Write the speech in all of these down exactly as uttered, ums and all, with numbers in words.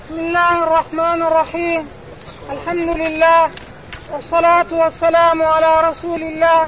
بسم الله الرحمن الرحيم. الحمد لله والصلاة والسلام على رسول الله.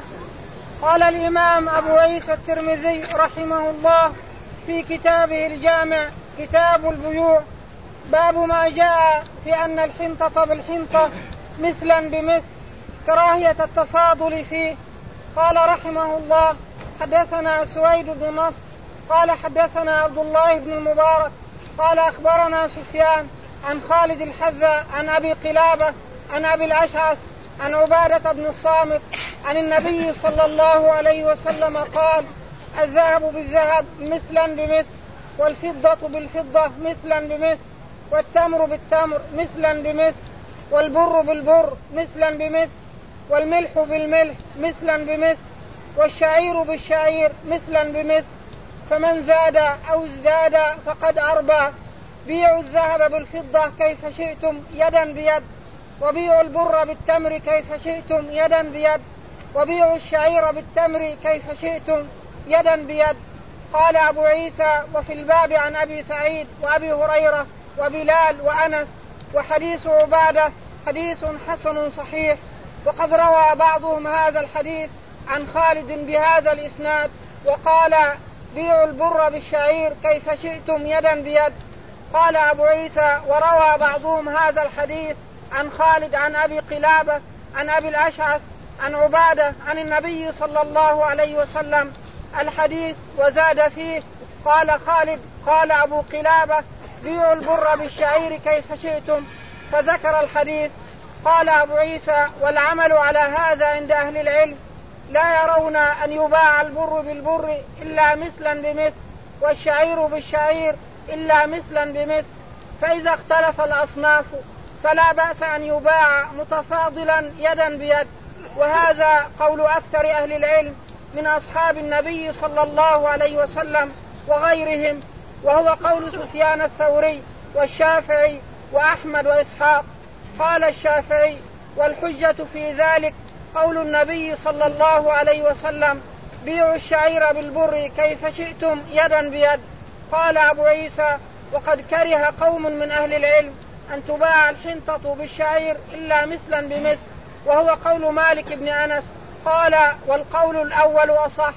قال الإمام أبو عيسى الترمذي رحمه الله في كتابه الجامع كتاب البيوع باب ما جاء في أن الحنطة بالحنطة مثلا بمثل كراهية التفاضل فيه. قال رحمه الله حدثنا سويد بن نصر قال حدثنا عبد الله بن المبارك قال أخبرنا سفيان عن خالد الحذاء عن أبي قلابة عن أبي الأشعث عن عبادة بن الصامت عن النبي صلى الله عليه وسلم قال: الذهب بالذهب مثلا بمثل، والفضة بالفضة مثلا بمثل، والتمر بالتمر مثلا بمثل، والبر بالبر مثلا بمثل، والملح بالملح مثلا بمثل، والشعير بالشعير مثلا بمثل، فمن زاد أو ازداد فقد أربى. بيعوا الذهب بالفضة كيف شئتم يدا بيد، وبيعوا البر بالتمر كيف شئتم يدا بيد، وبيعوا الشعير بالتمر كيف شئتم يدا بيد. قال أبو عيسى: وفي الباب عن أبي سعيد وأبي هريرة وبلال وأنس، وحديث عبادة حديث حسن صحيح. وقد روى بعضهم هذا الحديث عن خالد بهذا الإسناد وقال: بيعوا البر بالشعير كيف شئتم يدا بيد. قال أبو عيسى: وروى بعضهم هذا الحديث عن خالد عن أبي قلابة عن أبي الأشعث عن عبادة عن النبي صلى الله عليه وسلم الحديث وزاد فيه. قال خالد: قال أبو قلابة: بيعوا البر بالشعير كيف شئتم، فذكر الحديث. قال أبو عيسى: والعمل على هذا عند أهل العلم، لا يرون أن يباع البر بالبر إلا مثلا بمثل، والشعير بالشعير إلا مثلا بمثل. فإذا اختلف الأصناف فلا بأس أن يباع متفاضلا يدا بيد. وهذا قول أكثر أهل العلم من أصحاب النبي صلى الله عليه وسلم وغيرهم، وهو قول سفيان الثوري والشافعي وأحمد وإسحاق. قال الشافعي: والحجة في ذلك قول النبي صلى الله عليه وسلم: بيعوا الشعير بالبر كيف شئتم يدا بيد. قال أبو عيسى: وقد كره قوم من أهل العلم أن تباع الحنطة بالشعير إلا مثلا بمثل، وهو قول مالك بن أنس. قال: والقول الأول أصح.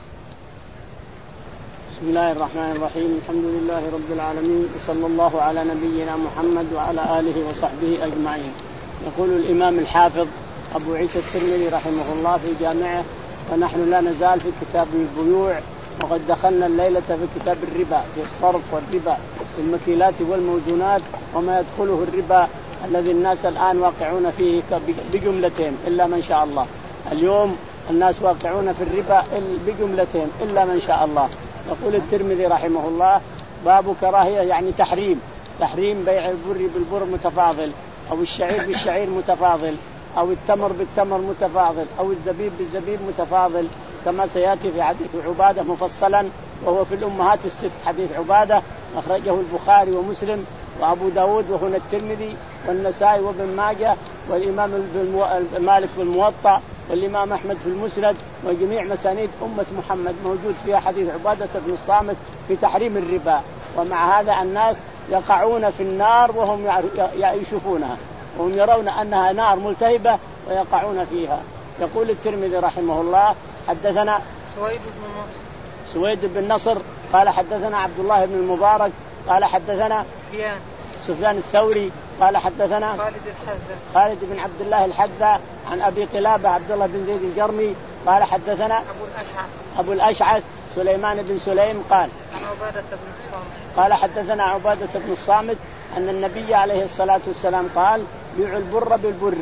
بسم الله الرحمن الرحيم. الحمد لله رب العالمين، وصلى الله على نبينا محمد وعلى آله وصحبه أجمعين. يقول الإمام الحافظ أبو عيسى الترمذي رحمه الله في جامعه: ونحن لا نزال في كتاب البيوع، وقد دخلنا الليلة في كتاب الربا، في الصرف والربا في المكيلات والموزونات وما يدخله الربا الذي الناس الآن واقعون فيه بجملتين إلا من شاء الله. اليوم الناس واقعون في الربا بجملتين إلا من شاء الله. يقول الترمذي رحمه الله: باب كراهية، يعني تحريم تحريم بيع البر بالبر متفاضل، أو الشعير بالشعير متفاضل، أو التمر بالتمر متفاضل، أو الزبيب بالزبيب متفاضل، كما سيأتي في حديث عبادة مفصلا، وهو في الأمهات الست. حديث عبادة أخرجه البخاري ومسلم وأبو داود وهنا الترمذي والنسائي وابن ماجه والإمام مالك في الموطأ والإمام أحمد في المسند، وجميع مسانيد أمة محمد موجود فيها حديث عبادة بن الصامت في تحريم الربا. ومع هذا الناس يقعون في النار وهم يشوفونها، وهم يرون أنها نار ملتهبة ويقعون فيها. يقول الترمذي رحمه الله: حدثنا سويد بن نصر سويد بن نصر قال حدثنا عبد الله بن المبارك قال حدثنا سفيان سفيان الثوري قال حدثنا خالد الحذاء خالد بن عبد الله الحذاء عن أبي قلابة عبد الله بن زيد الجرمي قال حدثنا أبو الأشعث أبو الأشعث سليمان بن سليم قال عن عبادة بن الصامت قال حدثنا عبادة بن الصامت أن النبي عليه الصلاة والسلام قال: بيعوا البر بالبر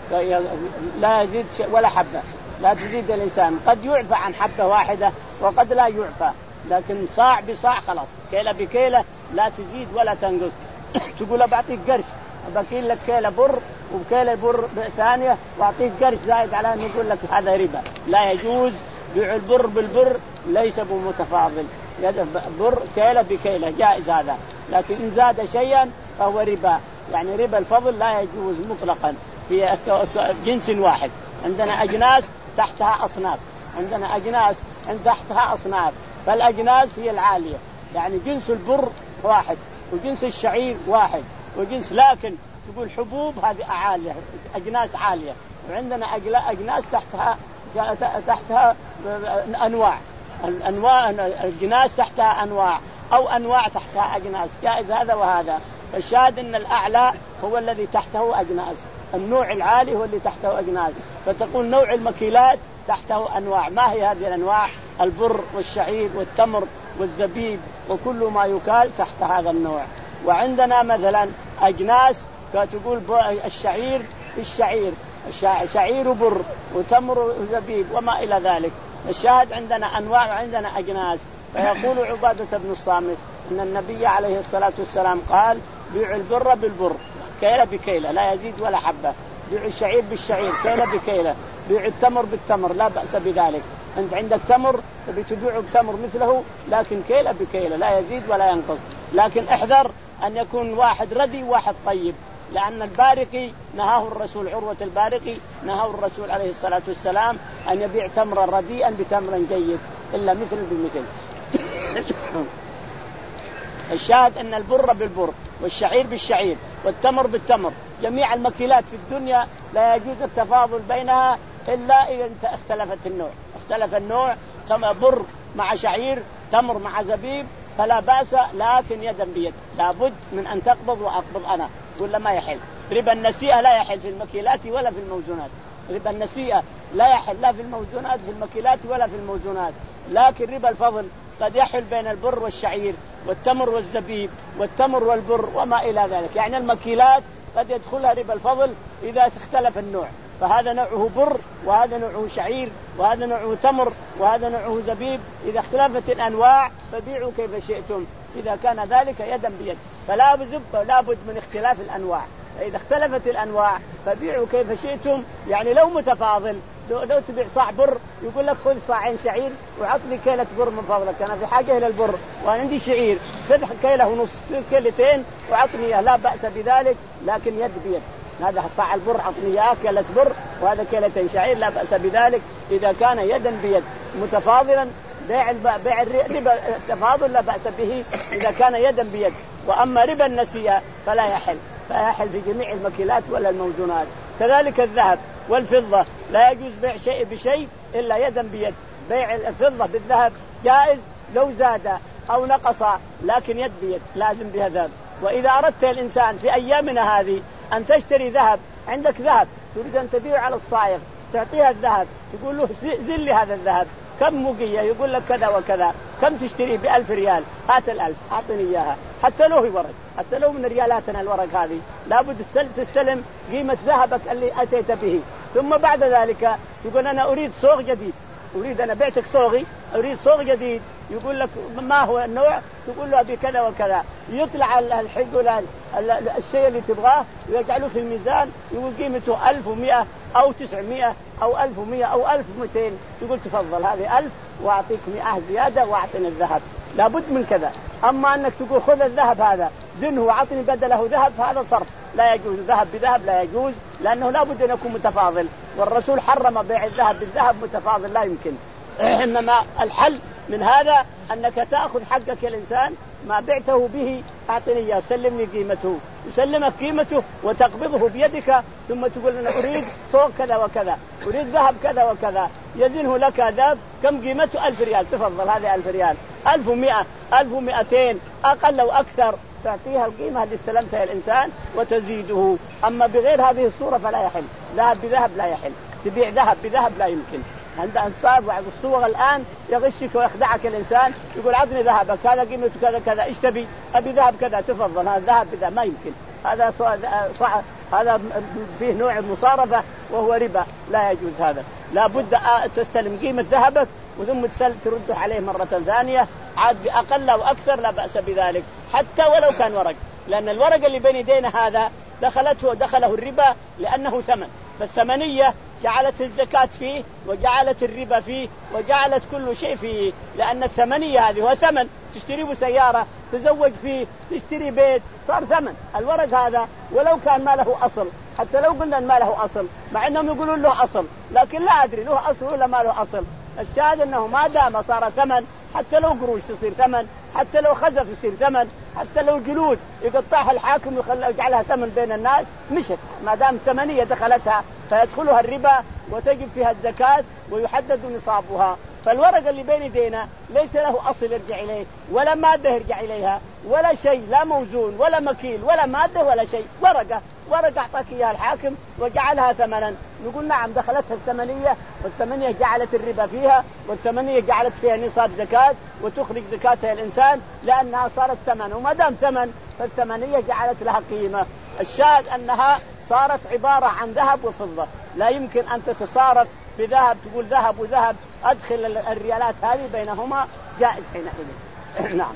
لا يزيد ولا حبة، لا تزيد الإنسان. قد يعفى عن حبة واحدة وقد لا يعفى، لكن صاع بصاع خلاص، كيلة بكيلة لا تزيد ولا تنقص. تقول بعطيك قرش، بكيل لك كيلة بر وكيلة بر ثانية واعطيك قرش زائد على أن يقول لك هذا ربا. لا يجوز بيع البر بالبر، ليس بمتفاضل. بر كيلة بكيلة جائز هذا، لكن إن زاد شيئا فهو ربا، يعني ربا الفضل لا يجوز مطلقا في جنس واحد. عندنا أجناس تحتها أصناف، عندنا أجناس تحتها أصناف، فالأجناس هي العالية، يعني جنس البر واحد وجنس الشعير واحد، وجنس، لكن تقول حبوب هذه عالية، أجناس عالية، وعندنا أجناس تحتها تحتها أنواع، الأنواع الجناس تحتها أنواع أو أنواع تحتها أجناس، جائز هذا وهذا. الشاهد أن الأعلى هو الذي تحته أجناس، النوع العالي هو اللي تحته أجناس. فتقول نوع المكيلات تحته أنواع. ما هي هذه الأنواع؟ البر والشعير والتمر والزبيب وكل ما يكال تحت هذا النوع. وعندنا مثلا أجناس فتقول الشعير بالشعير، شعير بر وتمر وزبيب وما إلى ذلك. الشاهد عندنا أنواع وعندنا أجناس. فيقول عبادة بن الصامت أن النبي عليه الصلاة والسلام قال بيع البر بالبر كيلة بكيلة لا يزيد ولا حبة، بيع الشعير بالشعير كيلة بكيلة، بيع التمر بالتمر لا بأس بذلك. أنت عندك تمر بتبيع بتمر مثله لكن كيلة بكيلة لا يزيد ولا ينقص. لكن احذر أن يكون واحد ردي وواحد طيب، لأن البارقي نهاه الرسول، عروة البارقي نهاه الرسول عليه الصلاة والسلام أن يبيع تمرا رديئا بتمر جيد إلا مثل بمثل. الشاهد أن البر بالبر والشعير بالشعير والتمر بالتمر، جميع المكيلات في الدنيا لا يجوز التفاضل بينها إلا إذا اختلفت النوع. اختلف النوع بر مع شعير، تمر مع زبيب فلا بأس، لكن يدا بيد لابد من أن تقبض وأقبض أنا. قل ما يحل ربا النسيئة، لا يحل في المكيلات ولا في الموزونات. ربا النسيئة لا يحل لا في الموزونات في المكيلات ولا في الموزونات. لكن ربا الفضل قد يحل بين البر والشعير والتمر والزبيب والتمر والبر وما إلى ذلك. يعني المكيلات قد يدخلها ربا الفضل إذا اختلف النوع، فهذا نوعه بر وهذا نوعه شعير وهذا نوعه تمر وهذا نوعه زبيب. إذا اختلفت الأنواع فبيعوا كيف شئتم، إذا كان ذلك يدا بيد. فلا بد من اختلاف الأنواع، فإذا اختلفت الأنواع فبيعوا كيف شئتم. يعني لو متفاضل، لو تبيع صاع بر يقول لك خذ صاعين شعير وعطني كيلة بر من فضلك، أنا في حاجة إلى البر وأنا عندي شعير، خذ كيلة ونص كيلتين وعطني إياه، لا بأس بذلك، لكن يد بيد. هذا صاع البر عطني إياه كيلة بر وهذا كيلتين شعير، لا بأس بذلك إذا كان يدا بيد متفاضلا. بيع بيع الربا التفاضل لا بأس به إذا كان يدا بيد. وأما ربا النسيئة فلا يحل، فلا يحل في جميع المكيلات ولا الموزونات. كذلك الذهب والفضة لا يجوز بيع شيء بشيء إلا يدا بيد. بيع الفضة بالذهب جائز لو زاد أو نقص، لكن يد بيد لازم بها ذهب. وإذا أردت الإنسان في أيامنا هذه أن تشتري ذهب، عندك ذهب تريد أن تبيع على الصائغ، تعطيها الذهب تقول له زل لي هذا الذهب كم مقية، يقول لك كذا وكذا، كم تشتري؟ بألف ريال، هات الألف أعطني إياها، حتى لو هي ورق، حتى لو من ريالاتنا الورق هذه، لابد تستلم قيمة ذهبك اللي أتيت به. ثم بعد ذلك يقول أنا أريد صوغ جديد، أريد أنا بعتك صوغي أريد صوغ جديد، يقول لك ما هو النوع؟ تقول له بكذا وكذا، يطلع الحقول الشيء اللي تبغاه ويجعله في الميزان، يقول قيمته ألف ومئة أو تسعمائة أو ألف ومئة أو ألف ومئتين، يقول تفضل هذه ألف وأعطيك مئة زيادة وأعطني الذهب. لابد من كذا. أما أنك تقول خذ الذهب هذا زنه وأعطني بدله ذهب، هذا صرف لا يجوز، ذهب بذهب لا يجوز، لأنه لابد أن يكون متفاضل، والرسول حرم بيع الذهب بالذهب متفاضل لا يمكن. إنما الحل من هذا أنك تأخذ حقك الإنسان ما بعته به أعطني إياه، سلمني قيمته، يسلمك قيمته وتقبضه بيدك، ثم تقول أنا أريد صوغ كذا وكذا، أريد ذهب كذا وكذا، يزنه لك ذهب كم قيمته؟ ألف ريال، تفضل هذه ألف ريال، ألف ومئة، ألف ومئتين، أقل أو أكثر، تعطيها القيمة اللي استلمتها الإنسان وتزيده. أما بغير هذه الصورة فلا يحل، ذهب بذهب لا يحل، تبيع ذهب بذهب لا يمكن. عند أنصار بعض الصور الآن يغشك ويخدعك الإنسان، يقول عطني ذهبك هذا قيمته كذا كذا، ايش تبي؟ أبي ذهب كذا، تفضل هذا ذهب بذهب، ما يمكن، هذا صح، هذا فيه نوع مصارفة وهو ربا لا يجوز. هذا لابد تستلم قيمة ذهبك وثم ترده عليه مرة ثانية عاد بأقل أو أكثر، لا بأس بذلك حتى ولو كان ورق، لأن الورق اللي بين يدينا هذا دخلته دخله الربا لأنه ثمن، فالثمنية جعلت الزكاة فيه وجعلت الربا فيه وجعلت كل شيء فيه، لأن الثمنية هذه هو ثمن، تشتري بسيارة، تزوج فيه، تشتري بيت، صار ثمن. الورق هذا ولو كان ما له أصل، حتى لو قلنا ما له أصل، مع أنهم يقولون له أصل، لكن لا أدري له أصل ولا ما له أصل. الشاهد أنه ما دام صار ثمن، حتى لو قروش تصير ثمن، حتى لو خزف يصير ثمن، حتى لو جلود يقطعها الحاكم ويجعلها ثمن بين الناس مشت، ما دام ثمنية دخلتها فيدخلها الربا وتجب فيها الزكاة ويحدد نصابها. فالورقة اللي بين يدينا ليس له أصل يرجع إليه ولا مادة يرجع إليها ولا شيء، لا موزون ولا مكيل ولا مادة ولا شيء، ورقة ورقة أعطاك إياها الحاكم وجعلها ثمنا. نقول نعم دخلتها الثمنية، والثمنية جعلت الربا فيها، والثمنية جعلت فيها نصاب زكاة وتخرج زكاتها الإنسان لأنها صارت ثمن، وما دام ثمن فالثمنية جعلت لها قيمة. الشاهد أنها صارت عبارة عن ذهب وفضة، لا يمكن أن تتصارف بذهب تقول ذهب وذهب أدخل الريالات هذه بينهما جائز حينئذ. نعم.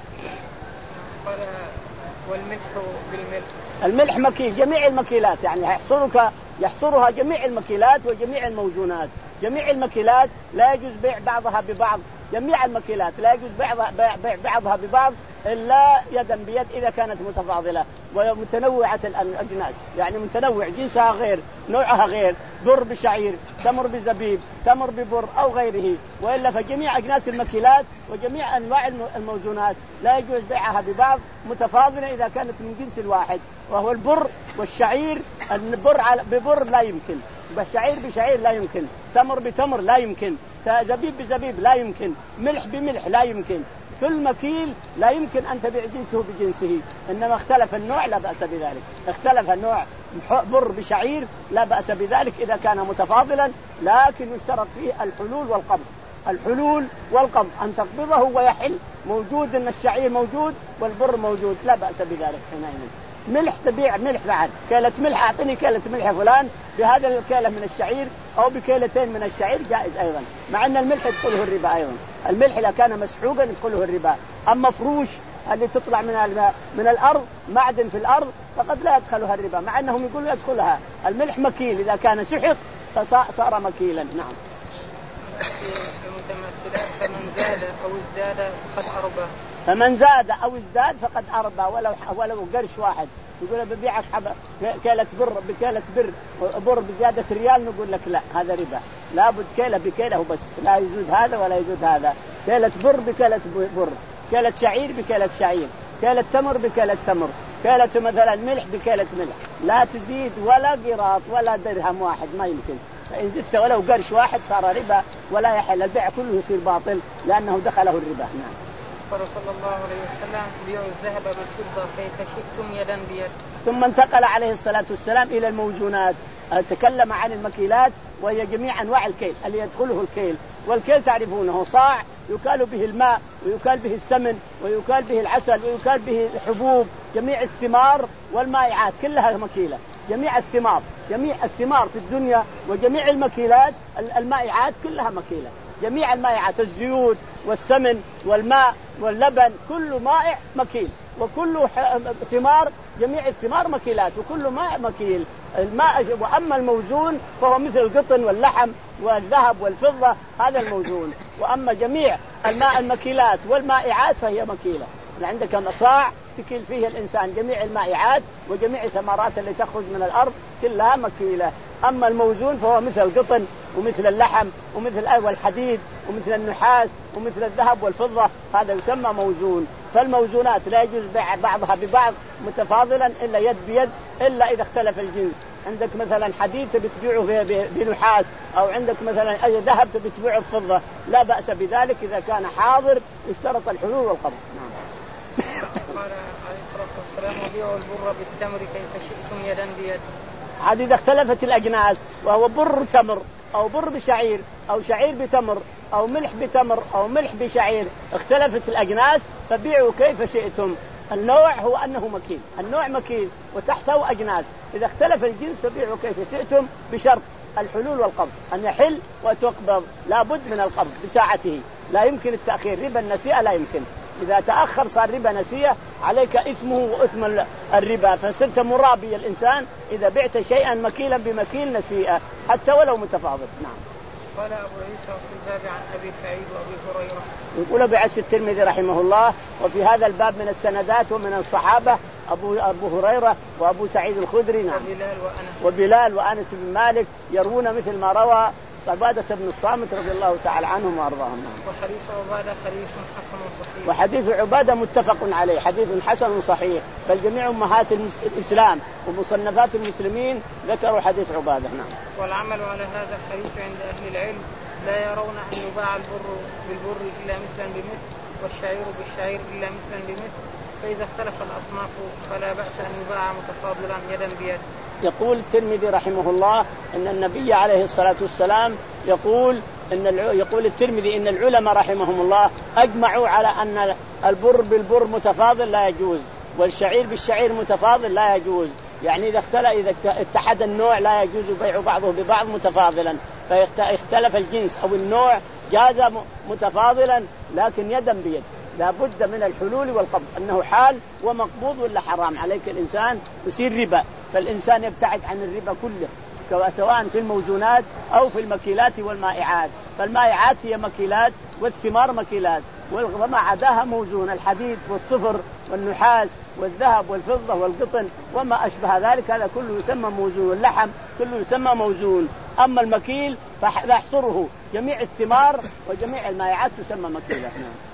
والملح بالملح، الملح مكيل، جميع المكيلات يعني يحصرك يحصرها جميع المكيلات وجميع الموزونات. جميع المكيلات لا يجوز بيع بعضها ببعض، جميع المكيلات لا يجوز بيع بعضها ببعض إلا يدا بيد إذا كانت متفاضلة ومتنوعة الأجناس، يعني متنوع جنسها غير نوعها غير، بر بشعير، تمر بزبيب، تمر ببر أو غيره. وإلا فجميع أجناس المكيلات وجميع أنواع الموزونات لا يجوز بيعها ببعض متفاضلة إذا كانت من جنس الواحد، وهو البر والشعير. البر ببر لا يمكن، بالشعير بشعير لا يمكن، تمر بتمر لا يمكن، زبيب بزبيب لا يمكن، ملح بملح لا يمكن. كل مكيل لا يمكن أن تبيع جنسه بجنسه، إنما اختلف النوع لا بأس بذلك. اختلف النوع بر بشعير لا بأس بذلك إذا كان متفاضلا، لكن يشترط فيه الحلول والقبض. الحلول والقبض أن تقبضه ويحل، موجود أن الشعير موجود والبر موجود لا بأس بذلك حينئذ. ملح تبيع ملح بعد، كيلة ملح أعطني كيلة ملح فلان بهذا الكيلة من الشعير أو بكيلتين من الشعير جائز أيضا، مع أن الملح يدخله الربا أيضا. الملح إذا كان مسحوقا يدخله الربا. أما فروش اللي تطلع من من الأرض معدن في الأرض فقد لا يدخلها الربا، مع أنهم يقولوا يدخلها. الملح مكيل إذا كان سحق فصار مكيلا. نعم. فمن زاد أو ازداد فقد أربى. فمن زاد أو ازداد فقد أربى ولو ولو قرش واحد. يقول ببيعك حبة كيلة بر بكيلة بر بر بزيادة ريال، نقول لك لا هذا ربا، لابد كيلة بكيلة وبس، لا يزود هذا ولا يزود هذا. كيلة بر بكيلة بر، كيلة شعير بكيلة شعير، كيلة تمر بكيلة تمر، كيلة مثلا ملح بكيلة ملح، لا تزيد ولا قراط ولا درهم واحد ما يمكن. فإن زدت ولو قرش واحد صار ربا ولا يحل، البيع كله يصير باطل لأنه دخله الربا. نعم. قال صلى الله عليه وسلم بيعوا الذهب بالفضة كيف شئتم يدا بيد. ثم انتقل عليه الصلاة والسلام إلى الموزونات، تكلم عن المكيلات وهي جميع أنواع الكيل اللي يدخله الكيل. والكيل تعرفونه صاع يكال به الماء ويكال به السمن ويكال به العسل ويكال به الحبوب، جميع الثمار والمائعات كلها مكيلة. جميع الثمار جميع الثمار في الدنيا وجميع المكيلات المائعات كلها مكيلة. جميع المائعات الزيوت والسمن والماء واللبن كل مائع مكيل، وكل ثمار جميع الثمار مكيلات وكل ماء مكيل. الماء. وأما الموزون فهو مثل القطن واللحم والذهب والفضة، هذا الموزون. وأما جميع الماء المكيلات والمائعات فهي مكيلة. عندك صاع تكيل فيه الإنسان جميع المائعات وجميع الثمرات اللي تخرج من الأرض كلها مكيلة. أما الموزون فهو مثل القطن ومثل اللحم ومثل الحديد ومثل النحاس ومثل الذهب والفضة، هذا يسمى موزون. فالموزونات لا يجوز بيع بعضها ببعض متفاضلا إلا يد بيد، إلا إذا اختلف الجنس. عندك مثلا حديد تبيعه بنحاس، أو عندك مثلا أي ذهب تبيعه بفضة، لا بأس بذلك إذا كان حاضر يشترط الحلول والقبض. نعم. قال عليه الصلاة والسلام وبيعوا البر بالتمر كيف شئتم يدا بيد. عاد إذا اختلفت الأجناس وهو بر تمر أو بر بشعير أو شعير بتمر أو ملح بتمر أو ملح بشعير، اختلفت الأجناس فبيعوا كيف شئتم. النوع هو أنه مكيل، النوع مكيل وتحته أجناس. إذا اختلف الجنس فبيعوا كيف شئتم بشرط الحلول والقبض، أن يحل وتقبض، لا بد من القبض بساعته، لا يمكن التأخير. ربا النسيئة لا يمكن، إذا تأخر صار ربا نسيئة عليك إثمه وإثم الربا، فصرت مرابي الإنسان إذا بعت شيئا مكيلا بمكيل نسيئة حتى ولو متفاضل. نعم. قال أبو عيسى في الباب عن أبي سعيد وأبي هريرة. يقول أبو عيسى الترمذي رحمه الله وفي هذا الباب من السندات ومن الصحابة أبو أبو هريرة وأبو سعيد الخدري. نعم. وبلال وأنس وبلال وأنس بن مالك يروون مثل ما روى عبادة بن الصامت رضي الله تعالى عنهم وأرضاهم. وحديث عبادة حديث حسن صحيح. وحديث عبادة متفق عليه حديث حسن صحيح، بل جميع أمهات الإسلام ومصنفات المسلمين ذكروا حديث عبادة. نعم. والعمل على هذا الحديث عند أهل العلم لا يرون أن يباع البر بالبر إلا مثلا بمثل والشعير بالشعير إلا مثلا بمثل، فإذا اختلف الأصناف فلا بأس أن يباع متفاضلا يدا بيد. يقول الترمذي رحمه الله إن النبي عليه الصلاة والسلام يقول إن الع... يقول الترمذي إن العلماء رحمهم الله أجمعوا على أن البر بالبر متفاضل لا يجوز، والشعير بالشعير متفاضل لا يجوز. يعني إذا اختلف إذا اتحد النوع لا يجوز بيع بعضه ببعض متفاضلا، فاختلف الجنس أو النوع جاز متفاضلا لكن يدا بيد. لا بد من الحلول والقبض، أنه حال ومقبوض ولا حرام. عليك الإنسان يصير ربا، فالإنسان يبتعد عن الربا كله سواء في الموزونات أو في المكيلات والمائعات. فالمائعات هي مكيلات والثمار مكيلات، وما عداها موزون، الحديد والصفر والنحاس والذهب والفضة والقطن وما أشبه ذلك هذا كله يسمى موزون، واللحم كله يسمى موزون. أما المكيل فيحصره جميع الثمار وجميع المائعات تسمى مكيلة.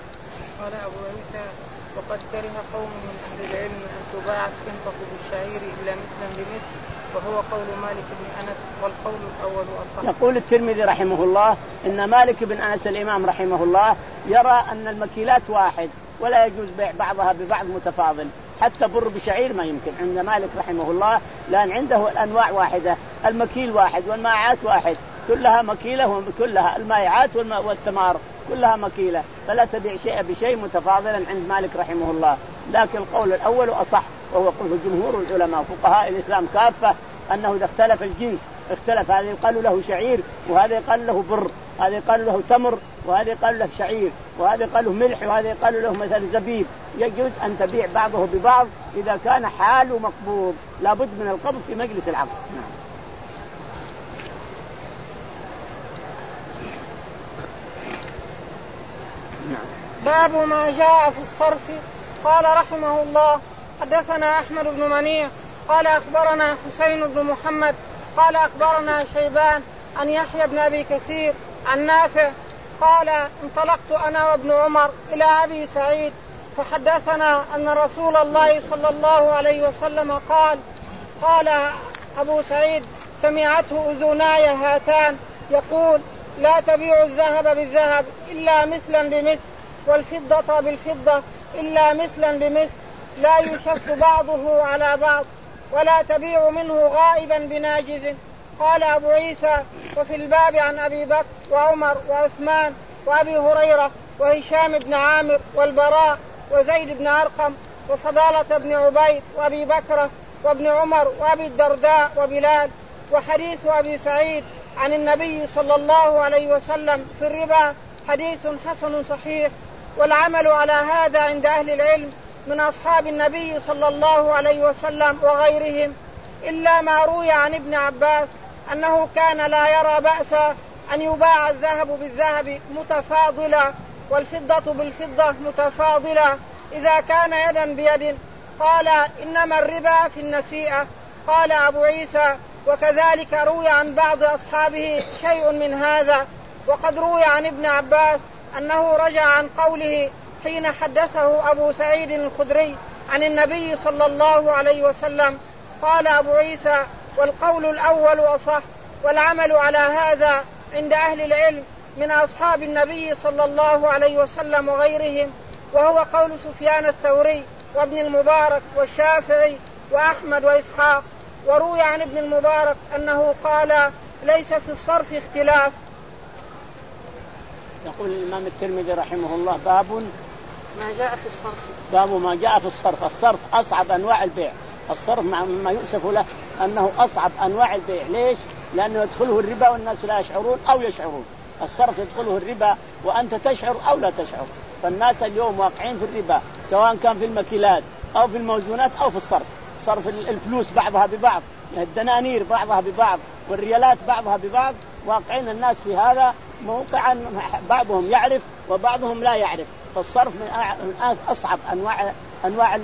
قال أبو عيسى وقد كره قوم من أهل العلم أن تباع التنفق بالشعير إلا مثلا بمثل، وهو قول مالك بن أنس والقول الأول أصح. يقول الترمذي رحمه الله إن مالك بن أنس الإمام رحمه الله يرى أن المكيلات واحد ولا يجوز بيع بعضها ببعض متفاضل، حتى بر بشعير ما يمكن عند مالك رحمه الله، لأن عنده الأنواع واحدة، المكيل واحد والمائعات واحد، كلها مكيلة وكلها المائعات والثمار كلها مكيلة، فلا تبيع شيء بشيء متفاضلا عند مالك رحمه الله. لكن القول الأول أصح، وهو قول جمهور العلماء فقهاء الإسلام كافة، أنه إذا اختلف الجنس اختلف، هذا يقال له شعير وهذا يقال له بر، هذا يقال له تمر وهذا يقال له شعير، وهذا يقال له ملح وهذا يقال له مثل زبيب، يجوز أن تبيع بعضه ببعض إذا كان حال مقبوض، لابد من القبض في مجلس العقد. نعم. باب ما جاء في الصرف. قال رحمه الله حدثنا أحمد بن منيع قال أخبرنا حسين بن محمد قال أخبرنا شيبان عن يحيى بن أبي كثير عن نافع قال انطلقت أنا وابن عمر إلى أبي سعيد فحدثنا أن رسول الله صلى الله عليه وسلم قال قال أبو سعيد سمعته أذناي هاتان يقول لا تبيع الذهب بالذهب إلا مثلا بمثل والفضة بالفضة إلا مثلا بمثل لا يشف بعضه على بعض ولا تبيع منه غائبا بناجز. قال أبو عيسى وفي الباب عن أبي بكر وعمر وعثمان وأبي هريرة وهشام بن عامر والبراء وزيد بن أرقم وفضالة بن عبيد وأبي بكر وابن عمر وأبي الدرداء وبلال. وحديث أبي سعيد عن النبي صلى الله عليه وسلم في الربا حديث حسن صحيح. والعمل على هذا عند أهل العلم من أصحاب النبي صلى الله عليه وسلم وغيرهم، إلا ما روي عن ابن عباس أنه كان لا يرى بأسا أن يباع الذهب بالذهب متفاضلا والفضة بالفضة متفاضلا إذا كان يدا بيد. قال إنما الربا في النسيئة. قال أبو عيسى وكذلك روي عن بعض أصحابه شيء من هذا. وقد روي عن ابن عباس أنه رجع عن قوله حين حدثه أبو سعيد الخدري عن النبي صلى الله عليه وسلم. قال أبو عيسى والقول الأول أصح. والعمل على هذا عند أهل العلم من أصحاب النبي صلى الله عليه وسلم وغيرهم، وهو قول سفيان الثوري وابن المبارك والشافعي وأحمد وإسحاق. وروي عن ابن المبارك أنه قال ليس في الصرف اختلاف. يقول الإمام الترمذي رحمه الله باب ما جاء في الصرف. باب ما جاء في الصرف. الصرف أصعب أنواع البيع. الصرف ما يؤسف له أنه أصعب أنواع البيع. ليش؟ لأنه يدخله الربا والناس لا يشعرون أو يشعرون. الصرف يدخله الربا وأنت تشعر أو لا تشعر. فالناس اليوم واقعين في الربا سواء كان في المكيلات أو في الموزونات أو في الصرف. صرف الفلوس بعضها ببعض، الدنانير بعضها ببعض والريالات بعضها ببعض، واقعين الناس في هذا موقعا بعضهم يعرف وبعضهم لا يعرف. فالصرف من أصعب أنواع أنواع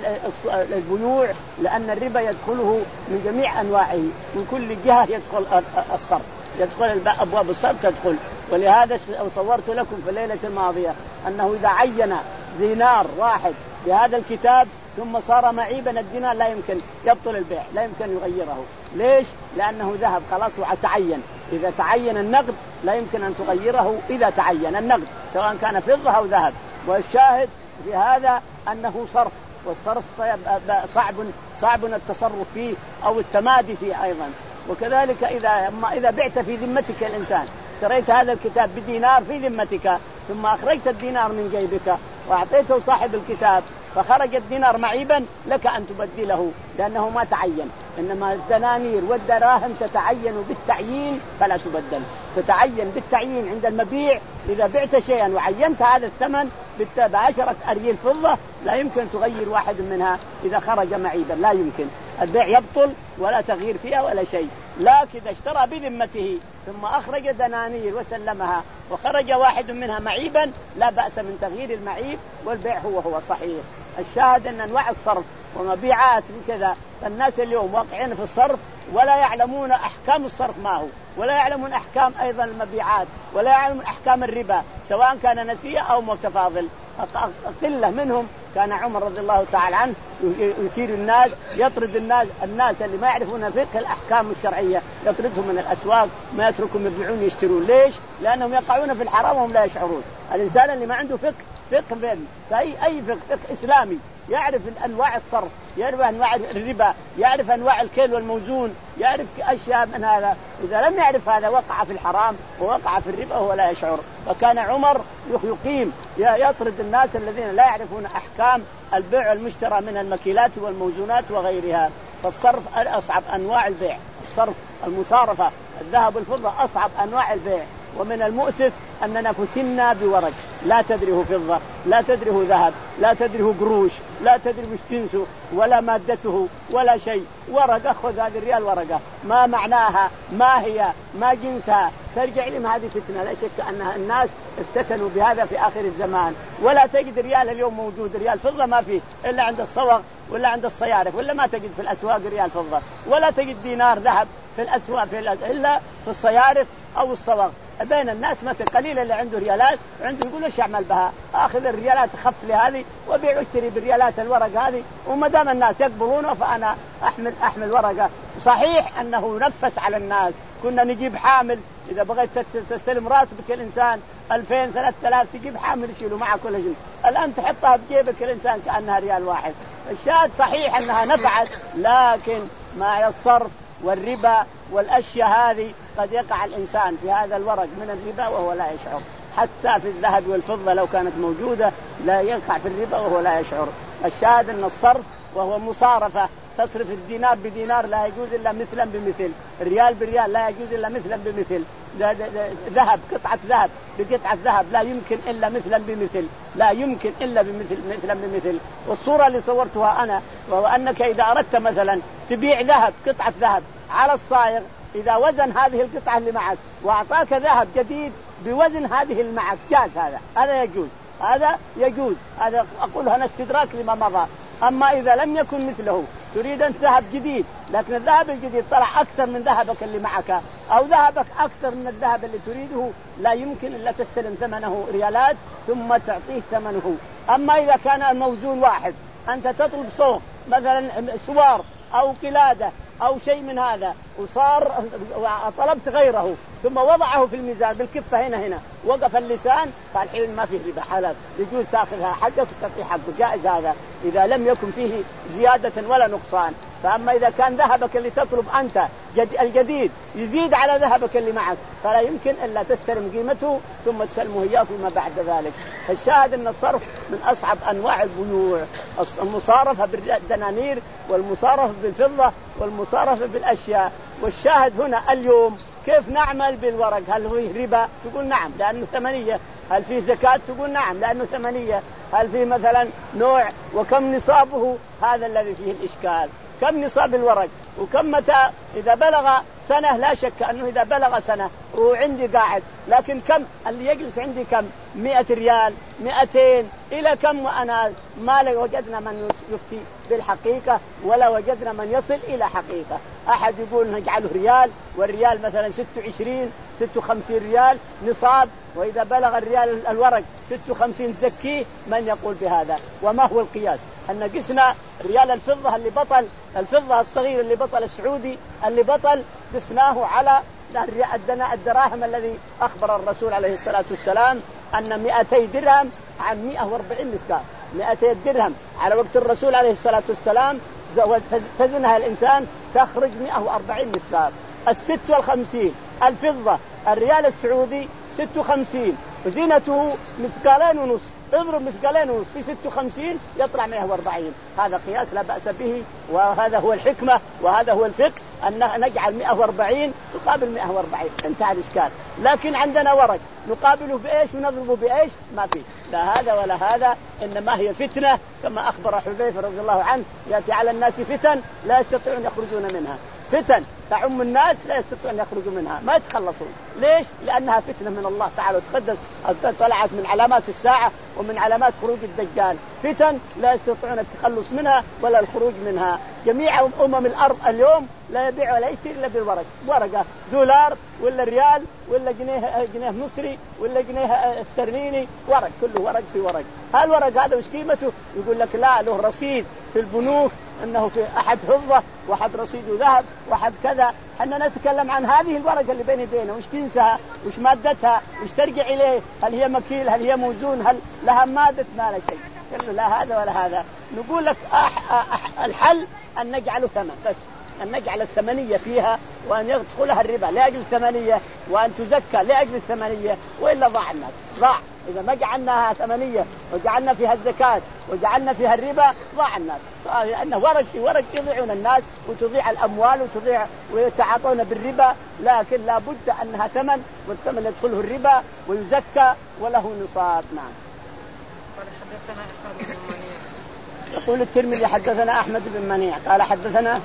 البيوع، لأن الربا يدخله من جميع أنواعه، من كل جهة يدخل الصرف. يدخل أبواب الصرف تدخل. ولهذا صورت لكم في الليلة الماضية أنه إذا عين دينار واحد بهذا الكتاب ثم صار معيبا الدينار لا يمكن يبطل البيع، لا يمكن يغيره. ليش؟ لأنه ذهب خلاص وتعين. إذا تعين النقد لا يمكن أن تغيره إذا تعين النقد سواء كان فضة أو ذهب. والشاهد في هذا أنه صرف، والصرف صعب صعب التصرف فيه أو التمادي فيه أيضا. وكذلك إذا إذا بعت في ذمتك الإنسان، اشتريت هذا الكتاب بدينار في ذمتك ثم أخرجت الدينار من جيبك وأعطيته صاحب الكتاب فخرج الدينار معيبا، لك أن تبدله لأنه ما تعين. إنما الدنانير والدراهم تتعين بالتعيين فلا تبدل، تتعين بالتعيين عند المبيع. إذا بعت شيئا وعينت هذا الثمن بعشرة أريل فضة لا يمكن تغير واحد منها إذا خرج معيبا، لا يمكن. البيع يبطل ولا تغيير فيها ولا شيء. لكن إذا اشترى بذمته ثم أخرج دنانير وسلمها وخرج واحد منها معيبا لا بأس من تغيير المعيب والبيع هو هو صحيح. الشاهد أن أنواع الصرف ومبيعات كذا الناس اليوم واقعين في الصرف ولا يعلمون أحكام الصرف ما هو، ولا يعلمون أحكام أيضا المبيعات، ولا يعلمون أحكام الربا سواء كان نسيئة أو متفاضل. قلة منهم. كان عمر رضي الله تعالى عنه يثير الناس، يطرد الناس الناس اللي ما يعرفون فقه الأحكام الشرعية، يطردهم من الأسواق، ما يتركهم يبيعون يشترون. ليش؟ لأنهم يقعون في الحرام وهم لا يشعرون. الإنسان اللي ما عنده فقه فقه بين أي أي فقه, فقه إسلامي يعرف أنواع الصرف، يعرف أنواع الربا، يعرف أنواع الكيل والموزون، يعرف أشياء من هذا. إذا لم يعرف هذا وقع في الحرام ووقع في الربا وهو لا يشعر. فكان عمر يقيم يطرد الناس الذين لا يعرفون أحكام البيع والمشترى من المكيلات والموزونات وغيرها. فالصرف أصعب أنواع البيع، الصرف المصارفة الذهب والفضة أصعب أنواع البيع. ومن المؤسف أننا فتنا بورق لا تدريه فضة، لا تدريه ذهب، لا تدريه قروش، لا تدري وش جنسه ولا مادته ولا شيء. ورقة، خذ هذه الريال ورقة، ما معناها، ما هي، ما جنسها، ترجع لما هذه فتنة. لا شك أنها الناس افتتنوا بهذا في آخر الزمان. ولا تجد ريال اليوم موجود، ريال فضة ما فيه إلا عند الصوغ ولا عند الصيارف، ولا ما تجد في الأسواق ريال فضة، ولا تجد دينار ذهب في الأسواق في إلا في الصيارف أو الصوغ. بين الناس ما قليل اللي عنده ريالات وعنده يقول ايش اعمل بها، اخذ الريالات خف لي هذه وبيع واشتري بالريالات الورق هذه، وما دام الناس يقبلونه فانا احمل احمل ورقه. صحيح انه نفس على الناس، كنا نجيب حامل اذا بغيت تستلم راتبك الانسان ألفين ثلاثة آلاف تجيب حامل يشيله معه كل شيء. الان تحطها بجيبك الانسان كانها ريال واحد. الشاهد صحيح انها نفعت، لكن مع الصرف والربا والأشياء هذه قد يقع الإنسان في هذا الورق من الربا وهو لا يشعر. حتى في الذهب والفضة لو كانت موجودة لا يقع في الربا وهو لا يشعر. الشاهد أن الصرف وهو مصارفة، تصرف الدينار بدينار لا يجوز إلا مثلا بمثل، الريال بالريال لا يجوز إلا مثلا بمثل، ذهب قطعة ذهب بقطعة ذهب لا يمكن إلا مثلا بمثل، لا يمكن إلا بمثل مثلا بمثل. والصورة اللي صورتها أنا وهو أنك إذا أردت مثلا تبيع ذهب قطعة ذهب على الصايغ، إذا وزن هذه القطعة اللي معك وأعطاك ذهب جديد بوزن هذه اللي معك جاز، هذا هذا يجوز، هذا يجوز، هذا أقولها أنا استدراك لما مضى. أما إذا لم يكن مثله تريد أن ذهب جديد لكن الذهب الجديد طلع أكثر من ذهبك اللي معك أو ذهبك أكثر من الذهب اللي تريده، لا يمكن إلا تستلم ثمنه ريالات ثم تعطيه ثمنه. أما إذا كان الموزون واحد، أنت تطلب صوغ مثلا سوار أو قلادة أو شيء من هذا وصار طلبت غيره ثم وضعه في الميزان بالكفة هنا هنا وقف اللسان، فالحين ما فيه ربا حلال، يجوز تأخذها حقك وتعطي حقك، جائز هذا إذا لم يكن فيه زيادة ولا نقصان. فأما إذا كان ذهبك اللي تطلب أنت الجديد يزيد على ذهبك اللي معك فلا يمكن إلا تستلم قيمته ثم تسلمه إياه فيما بعد ذلك. الشاهد أن الصرف من أصعب أنواع البيوع، المصارفة بالدنانير والمصارفة بالفضة والمصارفة بالأشياء. والشاهد هنا اليوم كيف نعمل بالورق؟ هل هو ربا؟ تقول نعم لأنه ثمنية. هل فيه زكاة؟ تقول نعم لأنه ثمنية. هل فيه مثلا نوع وكم نصابه؟ هذا الذي فيه الإشكال. كم نصاب الورق وكم متى إذا بلغ سنة لا شك أنه إذا بلغ سنة وعندي قاعد، لكن كم اللي يجلس عندي كم مئة ريال مئتين إلى كم، وأنا ما وجدنا من يفتي بالحقيقة ولا وجدنا من يصل إلى حقيقة. أحد يقول نجعله ريال، والريال مثلا ستة وعشرين ستة وخمسين ريال نصاب، وإذا بلغ الريال الورق ستة وخمسين تزكيه، من يقول بهذا؟ وما هو القياس؟ أن قسنا ريال الفضة اللي بطل، الفضة الصغير اللي بطل السعودي اللي بطل، قسناه على الدراهم الذي أخبر الرسول عليه الصلاة والسلام أن مئتي درهم عن مئة وأربعين مثقال. مئتي درهم على وقت الرسول عليه الصلاة والسلام تزنها الإنسان تخرج مئة وأربعين مثقال. الست والخمسين الفضة الريال السعودي ست وخمسين وزينته مثقالين ونص، اضرب مثقالين ونص في ست وخمسين يطلع مئة وأربعين. هذا قياس لا بأس به، وهذا هو الحكمة وهذا هو الفقه، أن نجعل مئة وأربعين تقابل مئة وأربعين، انتهى الإشكال. لكن عندنا ورق نقابله بإيش ونضربه بإيش؟ ما في لا هذا ولا هذا، إنما هي فتنة كما أخبر حذيفة رضي الله عنه: يأتي على الناس فتن لا يستطيعون يخرجون منها. فتن تعم الناس لا يستطيعون يخرجوا منها، ما يتخلصون. ليش؟ لأنها فتنة من الله تعالى وتقدس، طلعت من علامات الساعة ومن علامات خروج الدجال. فتن لا يستطيعون التخلص منها ولا الخروج منها. جميع أمم الأرض اليوم لا يبيع ولا يشتري إلا بالورق، ورقة دولار ولا ريال ولا جنيه جنيه مصري ولا جنيه استرليني، ورق، كله ورق في ورق. هالورق هذا وش قيمته؟ يقول لك لا له رصيد في البنوك أنه في أحد فضة وأحد رصيده ذهب وأحد كذا. حنا نتكلم عن هذه الورقة اللي بين يدينا، وش جنسها وش مادتها وش ترجع إليه، هل هي مكيل هل هي موزون هل لها مادة، ما لا شيء، كله لا هذا ولا هذا. نقول لك أح أح الحل أن نجعله ثمن بس، أن نجعل الثمنية فيها وأن يدخلها الربا لأجل الثمنية وأن تزكى لأجل الثمنية، وإلا ضاع الناس ضاع. إذا ما جعلناها ثمنية وجعلنا فيها الزكاة وجعلنا فيها الربا ضاع الناس، لأنه ورق في ورق يضيعون الناس وتضيع الأموال وتضيع ويتعاطون بالربا. لكن لا بد أنها ثمن، والثمن يدخله الربا ويزكى وله نصاب. نعم. قال حدثنا أحمد بن منيع. يقول الترمذي حدثنا أحمد بن منيع قال حدثنا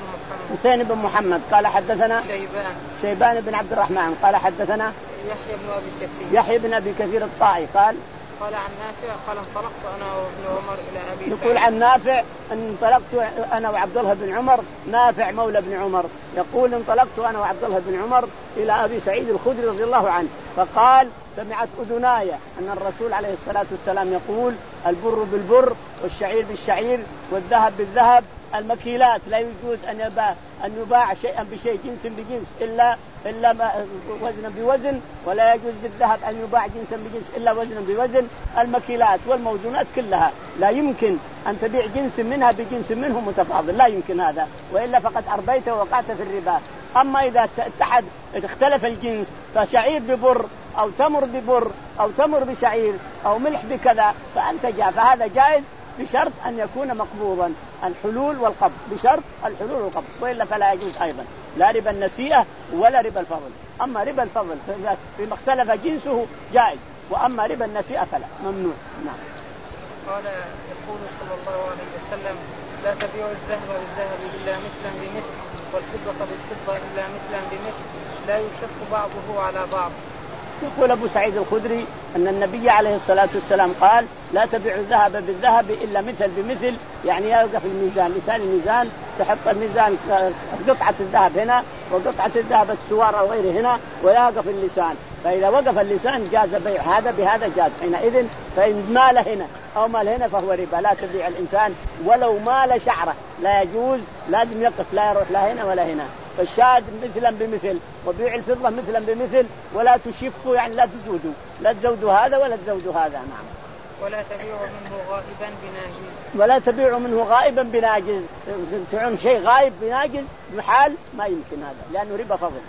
حسين بن محمد قال حدثنا شيبان شيبان بن عبد الرحمن قال حدثنا يحيى بن أبي كثير يحيى بن أبي كثير الطائي قال قال عن نافع قال انطلقت أنا وابن عمر إلى أبي سعيد. يقول عن نافع ان انطلقت أنا وعبد الله بن عمر، نافع مولى بن عمر يقول انطلقت أنا وعبد الله بن عمر إلى أبي سعيد الخدري رضي الله عنه فقال: سمعت أذناي أن الرسول عليه الصلاة والسلام يقول: البر بالبر والشعير بالشعير والذهب بالذهب، المكيلات لا يجوز أن يباع أن يباع شيئا بشيء جنس بجنس إلا إلا وزنا بوزن، ولا يجوز بالذهب أن يباع جنسا بجنس إلا وزنا بوزن. المكيلات والموزونات كلها لا يمكن أن تبيع جنس منها بجنس منه متفاضل، لا يمكن هذا، وإلا فقد أربيت ووقعت في الربا. أما إذا اتحد اختلف الجنس فشعير ببر أو تمر ببر أو تمر بشعير أو ملح بكذا فأنت جاء، فهذا جائز بشرط أن يكون مقبوضا، الحلول والقبض، بشرط الحلول والقبض، وإلا فلا يجوز أيضا لا ربا النسيئة ولا ربا الفضل. أما ربا الفضل فيما اختلف جنسه جائز، وأما ربا النسيئة فلا، ممنوع. نعم. قال يقول صلى الله عليه وسلم: لا تبيعوا الذهب بالذهب إلا مثلا بمثل، والفضة بالفضة إلا مثلا بمثل، لا يشف بعضه على بعض. يقول أبو سعيد الخدري أن النبي عليه الصلاة والسلام قال: لا تبيعوا الذهب بالذهب إلا مثل بمثل، يعني يوقف الميزان، لسان الميزان تحط الميزان قطعة الذهب هنا وقطعة الذهب السوار أو غيره هنا ويوقف اللسان، فإذا وقف اللسان جاز بيع هذا بهذا جاز حينئذ. فإن مال هنا أو مال هنا فهو ربا. لا تبيع الإنسان ولو مال شعره، لا يجوز، لازم يقف، لا يروح لا هنا ولا هنا. فالشاهد مثلا بمثل، وبيع الفضة مثلا بمثل، ولا تشفوا يعني لا تزودوا، لا تزودوا هذا ولا تزودوا هذا. نعم. ولا تبيعوا منه غائبا بناجز ولا تبيعوا منه غائبا بناجز، تعون شيء غائب بناجز بحال ما يمكن هذا، لأنه ربا فضل.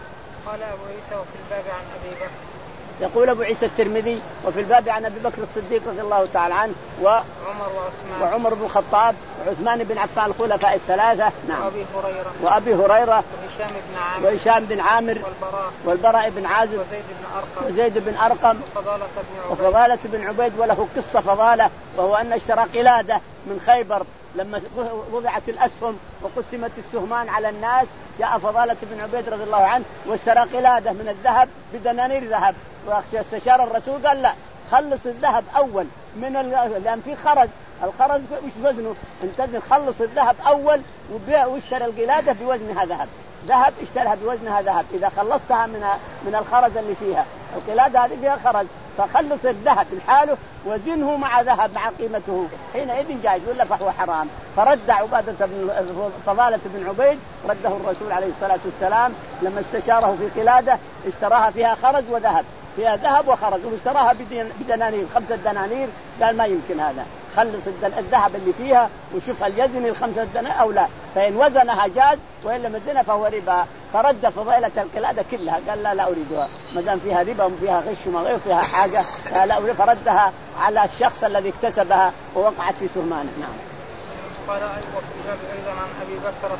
قال أبو عيسى وفي الباب عن أبي بكر. يقول أبو عيسى الترمذي: وفي الباب عن أبي بكر الصديق رضي الله تعالى عنه وعمر وعثمان وعمر بن الخطاب وعثمان بن عفان الخلفاء الثلاثة. نعم. وأبي هريرة وأبي هريرة وهشام بن عامر وهشام بن عامر والبراء والبراء بن عازب وزيد بن أرقم وزيد بن أرقم وفضالة بن عبيد وفضالة بن عبيد. وله قصة فضالة، وهو أن اشترى قلادة من خيبر لما وضعت الأسهم وقسمت السهمان على الناس جاء فضالة بن عبيد رضي الله عنه واشترى قلادة من الذهب بدنانير ذهب، واستشار الرسول قال لا خلص الذهب أول من ال... لأن في خرز، الخرز وش وزنه انت خلص الذهب أول وبيع واشترى القلادة بوزنها ذهب، ذهب اشتريها بوزنها ذهب، إذا خلصتها من من الخرز اللي فيها القلادة هذه فيها خرز فخلص الذهب لحاله وزنه مع ذهب مع قيمته حينئذ جائز ولا فهو حرام. فرد عبادة بن فضالة بن عبيد رده الرسول عليه الصلاة والسلام لما استشاره في قلادة اشتراها فيها خرز وذهب، فيها ذهب وخرج واشتراها بدنانير خمسة دنانير، قال ما يمكن هذا، خلص الذهب اللي فيها وشوف هل يزن الخمسة دنانير أو لا، فإن وزنها جاز وإلا مزنها فهو ربا. فرد فضيلة القلادة كلها قال لا لا أريدها ما دام فيها ربا وفيها غش وما غير فيها حاجة لا أريد، فردها على الشخص الذي اكتسبها ووقعت في سهمانه. نعم. قال أيضا عن أبي بكر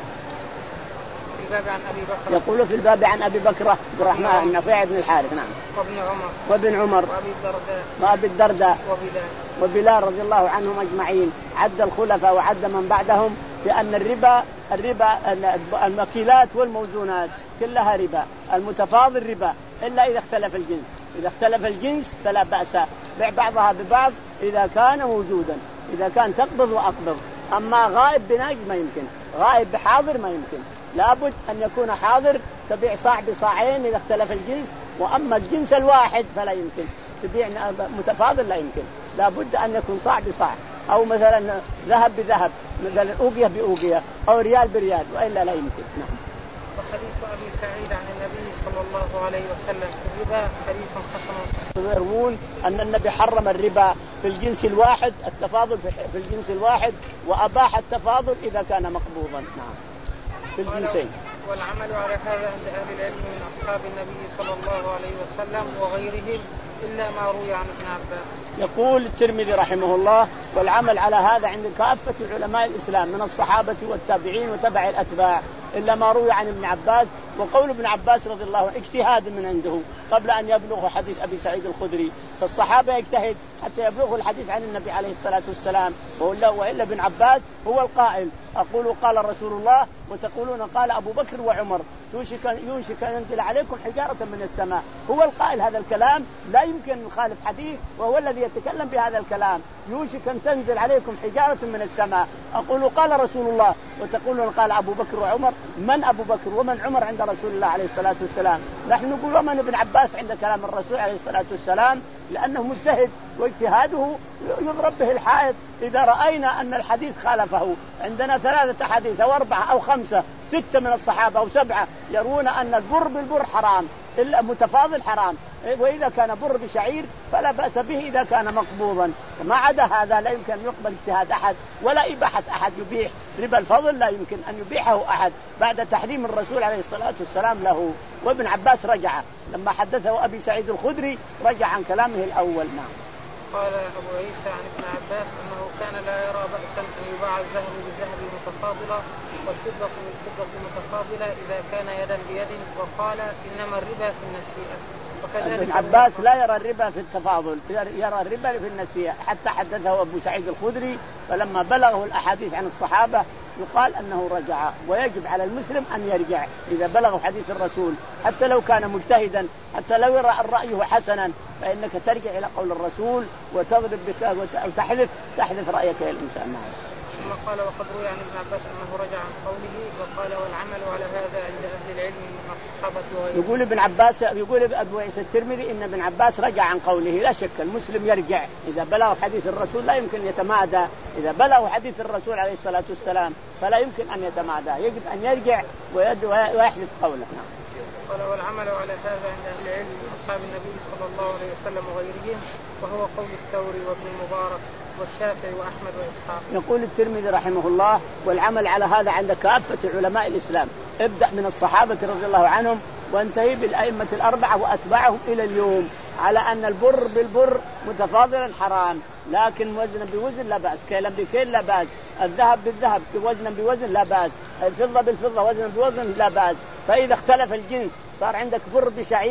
في الباب عن أبي بكر يقول في الباب عن أبي بكر عبد الرحمن النفيع بن الحارث نعم وابن عمر وابن عمر وأبي الدرداء وأبي الدرداء وبلال وبلال رضي الله عنهم أجمعين. عد الخلفاء وعد من بعدهم بأن الربا الربا المكيلات والموزونات كلها ربا، المتفاضل ربا إلا إذا اختلف الجنس، إذا اختلف الجنس فلا بأس بيع بعضها ببعض إذا كان موجودا، إذا كان تقبض وأقبض. أما غائب بناج ما يمكن، غائب بحاضر ما يمكن، لابد أن يكون حاضر تبيع صاع بصاعين إذا اختلف الجنس، وأما الجنس الواحد فلا يمكن تبيع متفاضل، لا يمكن، لابد أن يكون صاع بصاع أو مثلا ذهب بذهب، مثلا أوقية بأوقية أو ريال بريال، وإلا لا يمكن. نعم. وحديث أبي سعيد عن النبي صلى الله عليه وسلم في الربا حديث حسن. يروون أن النبي حرم الربا في الجنس الواحد، التفاضل في الجنس الواحد، وأباح التفاضل إذا كان مقبوضا. نعم. في الجنسين. والعمل على هذا عند أهل العلم من أصحاب النبي صلى الله عليه وسلم وغيرهم إلا ما روي عن ابن عباس. يقول الترمذي رحمه الله والعمل على هذا عند كافة علماء الإسلام من الصحابة والتابعين وتبع الأتباع إلا ما روي عن ابن عباس. وقول ابن عباس رضي الله عنه اجتهاد من عنده قبل أن يبلغ حديث أبي سعيد الخدري، فالصحابة يجتهد حتى يبلغوا الحديث عن النبي عليه الصلاة والسلام، وإلا ابن عباس هو القائل أقول قال رسول الله وتقولون قال أبو بكر وعمر يوشك يوشك أن ينزل عليكم حجارة من السماء، هو القائل هذا الكلام لا يمكن أن يخالف حديث وهو الذي يتكلم بهذا الكلام، يوشك أن تنزل عليكم حجارة من السماء، أقول قال رسول الله وتقولون قال أبو بكر وعمر، من أبو بكر ومن عمر عند رسول الله عليه الصلاة والسلام؟ نحن نقول ومن ابن عباس عند كلام الرسول عليه الصلاة والسلام، لأنه مجتهد واجتهاده يضرب به الحائط إذا رأينا أن الحديث خالفه. عندنا ثلاثة حديث أو أربعة أو خمسة ستة من الصحابة أو سبعة يرون أن البر بالبر حرام إلا متفاضل حرام، وإذا كان بر بشعير فلا بأس به إذا كان مقبوضا. ما عدا هذا لا يمكن أن يقبل اجتهاد أحد ولا إباحة أحد يبيح ربا الفضل، لا يمكن أن يبيحه أحد بعد تحريم الرسول عليه الصلاة والسلام له. وابن عباس رجع لما حدثه أبي سعيد الخدري رجع عن كلامه الأول. نعم. قال أبو عيسى عن ابن عباس أنه كان لا يرى بأسا أن يباع الذهب بالذهب متفاضلا والفضة بالفضة متفاضلة إذا كان يدا بيد، وقال إنما الربا في النسيئة. ابن عباس لا يرى الربا في التفاضل، يرى الربا في النسيئة، حتى حدثه أبو سعيد الخدري فلما بلغه الأحاديث عن الصحابة يقال أنه رجع، ويجب على المسلم أن يرجع إذا بلغوا حديث الرسول حتى لو كان مجتهدا، حتى لو يرى الرأي حسنا فإنك ترجع إلى قول الرسول وتضرب بك وتحذف تحذف رأيك يا الإنسان. نعم. ثم قال وقد روي عن ابن عباس أنه رجع عن قوله وقال والعمل على هذا عند أهل العلم من الصحابة وغيرهم. يقول ابن عباس يقول أبو عيسى الترمذي إن ابن عباس رجع عن قوله، لا شك المسلم يرجع إذا بلغ حديث الرسول، لا يمكن يتمادى إذا بلغ حديث الرسول عليه الصلاة والسلام فلا يمكن أن يتمادى، يجب أن يرجع ويحدث قوله. نعم. قال والعمل على هذا عند أهل العلم من أصحاب النبي صلى الله عليه وسلم وغيرهم، وهو قول الثوري وابن المبارك والشافعي وأحمد وإسحاق. يقول الترمذي رحمه الله والعمل على هذا عند كافة علماء الإسلام، ابدأ من الصحابة رضي الله عنهم وانتهي بالأئمة الأربعة وأتباعهم إلى اليوم على أن البر بالبر متفاضلا حرام، لكن وزنا بوزن لا بأس، كيلا بكيل لا بأس، الذهب بالذهب وزنا بوزن لا بأس، الفضة بالفضة وزنا بوزن لا بأس. فإذا اختلف الجنس صار عندك بر بشعير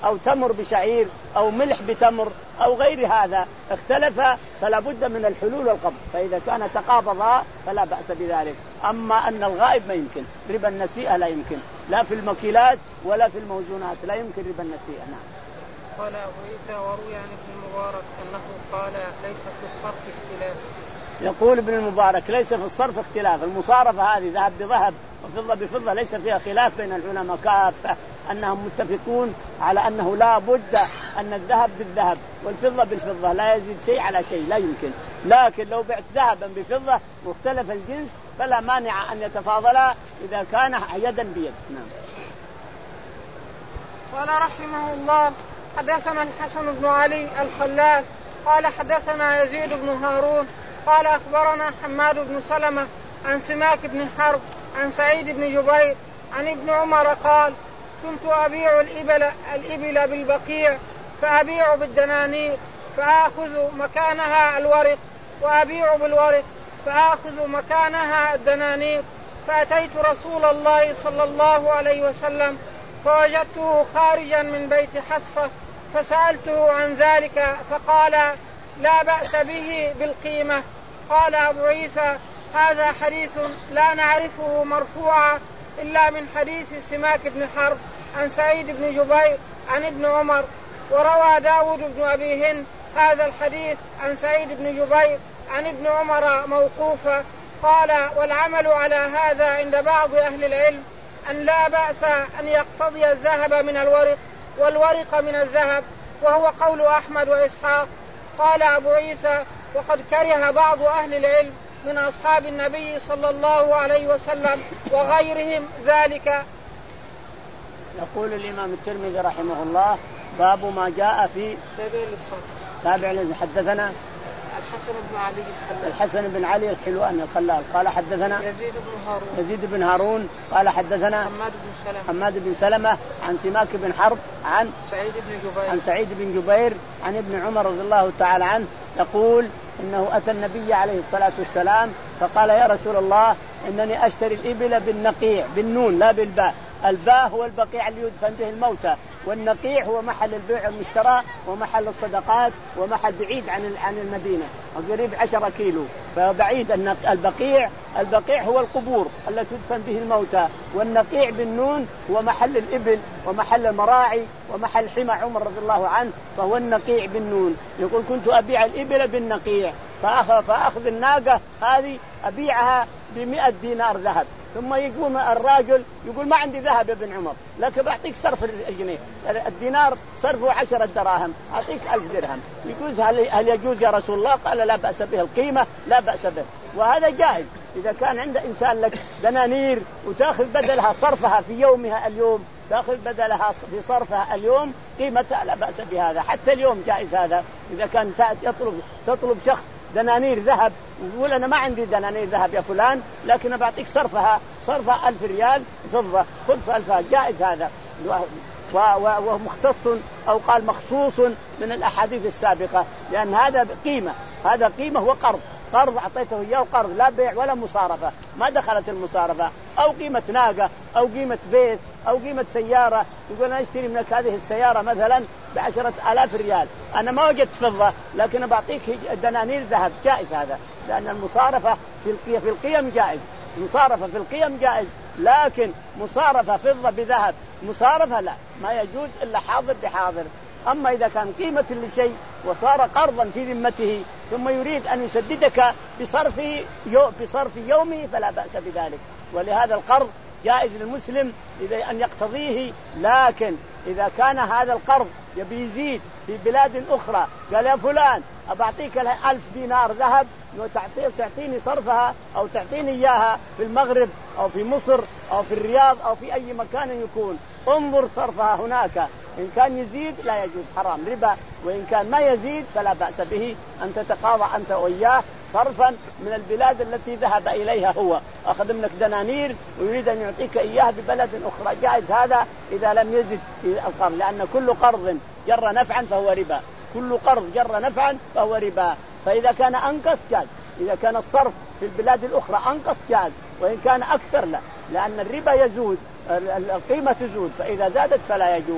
أو تمر بشعير أو ملح بتمر أو غير هذا اختلف فلا بد من الحلول والقبض، فإذا كان تقابضا فلا بأس بذلك. أما أن الغائب ما يمكن، ربا النسيئة لا يمكن، لا في المكيلات ولا في الموزونات لا يمكن ربا النسيئة. نعم. قال أبو عيسى وروي عن ابن المبارك أنه قال ليس في الصرف اختلاف. يقول ابن المبارك ليس في الصرف اختلاف، المصارفة هذه ذهب بذهب وفضة بفضة ليس فيها خلاف بين العلماء كافة، أنهم متفقون على أنه لا بد أن الذهب بالذهب والفضة بالفضة لا يزيد شيء على شيء لا يمكن. لكن لو بعت ذهبا بفضة واختلف الجنس فلا مانع أن يتفاضلا إذا كان يدا بيد. نعم. قال رحمه الله حدثنا الحسن بن علي الخلال قال حدثنا يزيد بن هارون قال أخبرنا حماد بن سلمة عن سماك بن حرب عن سعيد بن جبير عن ابن عمر قال كنت أبيع الإبل, الإبل بالبقيع فأبيع بالدنانير فآخذ مكانها الورق وأبيع بالورق فآخذ مكانها الدنانير. فأتيت رسول الله صلى الله عليه وسلم فوجدته خارجا من بيت حفصة فسألته عن ذلك فقال لا بأس به بالقيمة. قال أبو عيسى هذا حديث لا نعرفه مرفوعا إلا من حديث سماك بن حرب عن سعيد بن جبير عن ابن عمر. وروى داود بن أبي هند هذا الحديث عن سعيد بن جبير عن ابن عمر موقوفا. قال والعمل على هذا عند بعض أهل العلم أن لا بأس أن يقتضي الذهب من الورق والورق من الذهب، وهو قول أحمد وإسحاق. قال أبو عيسى وقد كره بعض أهل العلم من أصحاب النبي صلى الله عليه وسلم وغيرهم ذلك. يقول الإمام الترمذي رحمه الله باب ما جاء في تابع للصرف. حدثنا الحسن بن علي الخلال الحسن بن علي الحلواني الخلال قال حدثنا يزيد بن هارون يزيد بن هارون قال حدثنا حماد بن سلمة حماد بن سلمة عن سماك بن حرب عن سعيد بن جبير عن سعيد بن جبير عن ابن عمر رضي الله تعالى عنه يقول إنه أتى النبي عليه الصلاة والسلام فقال يا رسول الله إنني أشتري الإبل بالنقيع بالنون لا بالباء. الباء هو البقيع اللي يدفن به الموتى، والنقيع هو محل البيع والمشترى ومحل الصدقات ومحل بعيد عن عن المدينة قريب عشرة كيلو فبعيد. البقيع البقيع هو القبور التي تدفن به الموتى، والنقيع بالنون هو محل الإبل ومحل المراعي ومحل حمى عمر رضي الله عنه فهو النقيع بالنون. يقول كنت أبيع الإبل بالنقيع فأخذ الناقة هذه أبيعها بمئة دينار ذهب، ثم يقوم الراجل يقول ما عندي ذهب يا ابن عمر لكن بعطيك صرف الجنيه الدينار صرفه عشرة دراهم أعطيك ألف درهم. يجوز هل, هل يجوز يا رسول الله؟ قال لا بأس به، القيمة لا بأس به، وهذا جائز إذا كان عند إنسان لك دنانير وتأخذ بدلها صرفها في يومها اليوم تأخذ بدلها في صرفها اليوم قيمتها لا بأس بهذا، حتى اليوم جائز هذا. إذا كان يطلب تطلب شخص دنانير ذهب ويقول أنا ما عندي دنانير ذهب يا فلان لكن بعطيك صرفها صرفها ألف ريال فضة خذ صرفها، جائز هذا، وهو مختص أو قال مخصوص من الأحاديث السابقة، لأن هذا قيمة هذا قيمة هو قرض قرض أعطيته إياه قرض لا بيع ولا مصارفة، ما دخلت المصارفة، أو قيمة ناقة أو قيمة بيت أو قيمة سيارة يقول أنا أشتري منك هذه السيارة مثلا بعشرة آلاف ريال أنا ما وجدت فضة لكن بعطيك دنانير ذهب، جائز هذا، لأن المصارفة في في القيم جائز، مصارفة في القيم جائز، لكن مصارفة فضة بذهب مصارفة لا ما يجوز إلا حاضر بحاضر. أما إذا كان قيمة لشيء وصار قرضا في ذمته ثم يريد أن يسددك بصرف يو بصرف يومي فلا بأس بذلك، ولهذا القرض جائز للمسلم إذا أن يقتضيه، لكن إذا كان هذا القرض يبي يزيد في بلاد أخرى قال يا فلان أبعطيك ألف دينار ذهب وتعطيني صرفها أو تعطيني إياها في المغرب أو في مصر أو في الرياض أو في أي مكان يكون، انظر صرفها هناك، إن كان يزيد لا يجوز حرام ربا، وإن كان ما يزيد فلا بأس به أن تتقاضى أنت وإياه صرفا من البلاد التي ذهب إليها هو، أخذ منك دنانير ويريد أن يعطيك إياها ببلد أخرى، جائز هذا إذا لم يزد في القرض، لأن كل قرض جر نفعا فهو ربا، كل قرض جر نفعا فهو ربا. فإذا كان أنقص جاز، إذا كان الصرف في البلاد الأخرى أنقص جاز، وإن كان أكثر لا، لأن الربا يزود القيمة تزود، فإذا زادت فلا يجوز.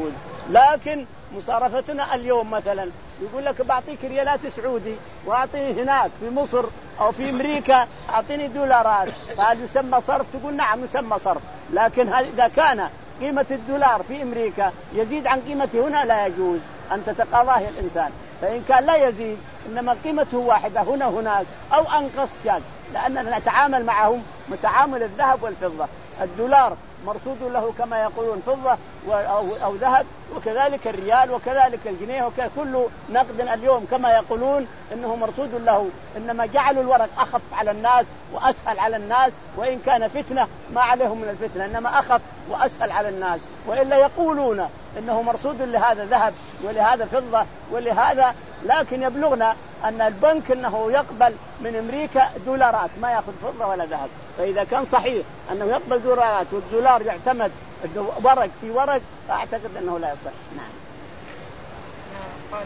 لكن مصارفتنا اليوم مثلا يقول لك بعطيك ريالات سعودي واعطيني هناك في مصر او في امريكا اعطيني دولارات، فهذا يسمى صرف؟ تقول نعم يسمى صرف، لكن اذا كان قيمة الدولار في امريكا يزيد عن قيمته هنا لا يجوز ان تتقاضاه الانسان. فان كان لا يزيد انما قيمته واحدة هنا هناك او انقص جاز، لاننا نتعامل معهم متعامل الذهب والفضة. الدولار مرصود له كما يقولون فضة أو ذهب، وكذلك الريال وكذلك الجنيه وكل نقد اليوم كما يقولون إنه مرصود له، إنما جعلوا الورق أخف على الناس وأسهل على الناس، وإن كان فتنة ما عليهم من الفتنة إنما أخف وأسهل على الناس، وإلا يقولون إنه مرصود لهذا ذهب ولهذا فضة ولهذا، لكن يبلغنا أن البنك أنه يقبل من أمريكا دولارات ما يأخذ فضة ولا ذهب. فإذا كان صحيح أنه يقبل دولارات والدولار يعتمد ورق في ورق فأعتقد أنه لا يصح. نعم. قال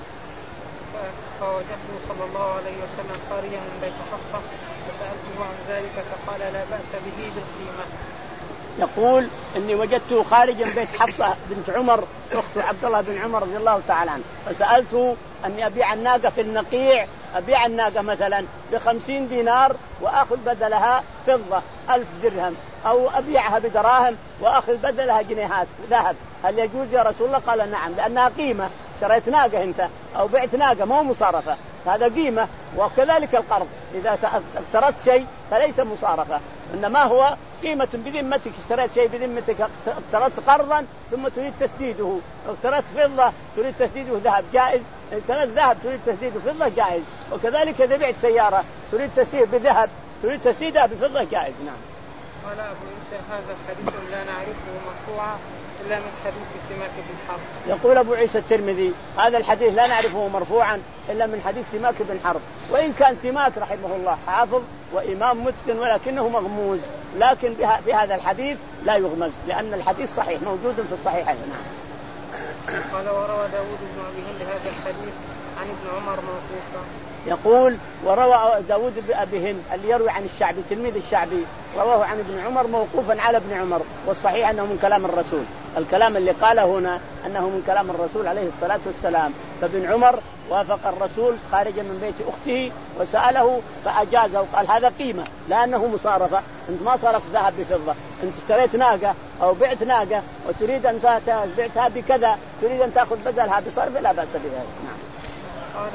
فوجدته صلى الله عليه وسلم خارجا من بيت حفصة فسألته عن ذلك فقال لا بأس به بالقيمة. يقول إني وجدته خارجا بيت حفصة بنت عمر أخت عبد الله بن عمر رضي الله تعالى عنه، فسألته أني أبيع الناقة في النقيع، أبيع الناقة مثلا بخمسين دينار وأخذ بدلها فضة ألف درهم، أو أبيعها بدراهم وأخذ بدلها جنيهات ذهب، هل يجوز يا رسول الله؟ قال نعم، لأنها قيمة، شريت ناقة أنت أو بعت ناقة ما هو مصارفة، هذا قيمة. وكذلك القرض إذا اقترضت شيء فليس مصارفة، إنما هو قيمة بذمتك، اشتريت شيء بذمتك، اقترضت قرضا ثم تريد تسديده، اقترضت فضة تريد تسديده ذهب جائز، اقترضت ذهب تريد تسديده فضة جائز، وكذلك إذا بعت سيارة تريد تسديد بذهب تريد تسديدها بفضة جائز. نعم. قال أبو عيسى هذا الحديث لا نعرفه مرفوعا إلا من حديث سماك بن حرب. يقول أبو عيسى الترمذي هذا الحديث لا نعرفه مرفوعا إلا من حديث سماك بن حرب، وإن كان سماك رحمه الله حافظ وإمام متقن ولكنه مغموز، لكن بهذا الحديث لا يغمز لأن الحديث صحيح موجود في الصحيحين. نعم. قال وروى داود بن أبي هند هذا الحديث عن ابن عمر موقوفا. يقول وروى داود بن أبي هند اللي يروي عن الشعبي تلميذ الشعبي رواه عن ابن عمر موقوفا على ابن عمر، والصحيح أنه من كلام الرسول، الكلام اللي قاله هنا أنه من كلام الرسول عليه الصلاة والسلام. فابن عمر وافق الرسول خارجا من بيت أخته وسأله فأجازه وقال هذا قيمة لأنه مصارفة، أنت ما صرفت ذهب بفضة، أنت اشتريت ناقة أو بعت ناقة وتريد أن بعتها بكذا تريد أن تأخذ بدلها بصرف لا بأس بذلك. نعم. قال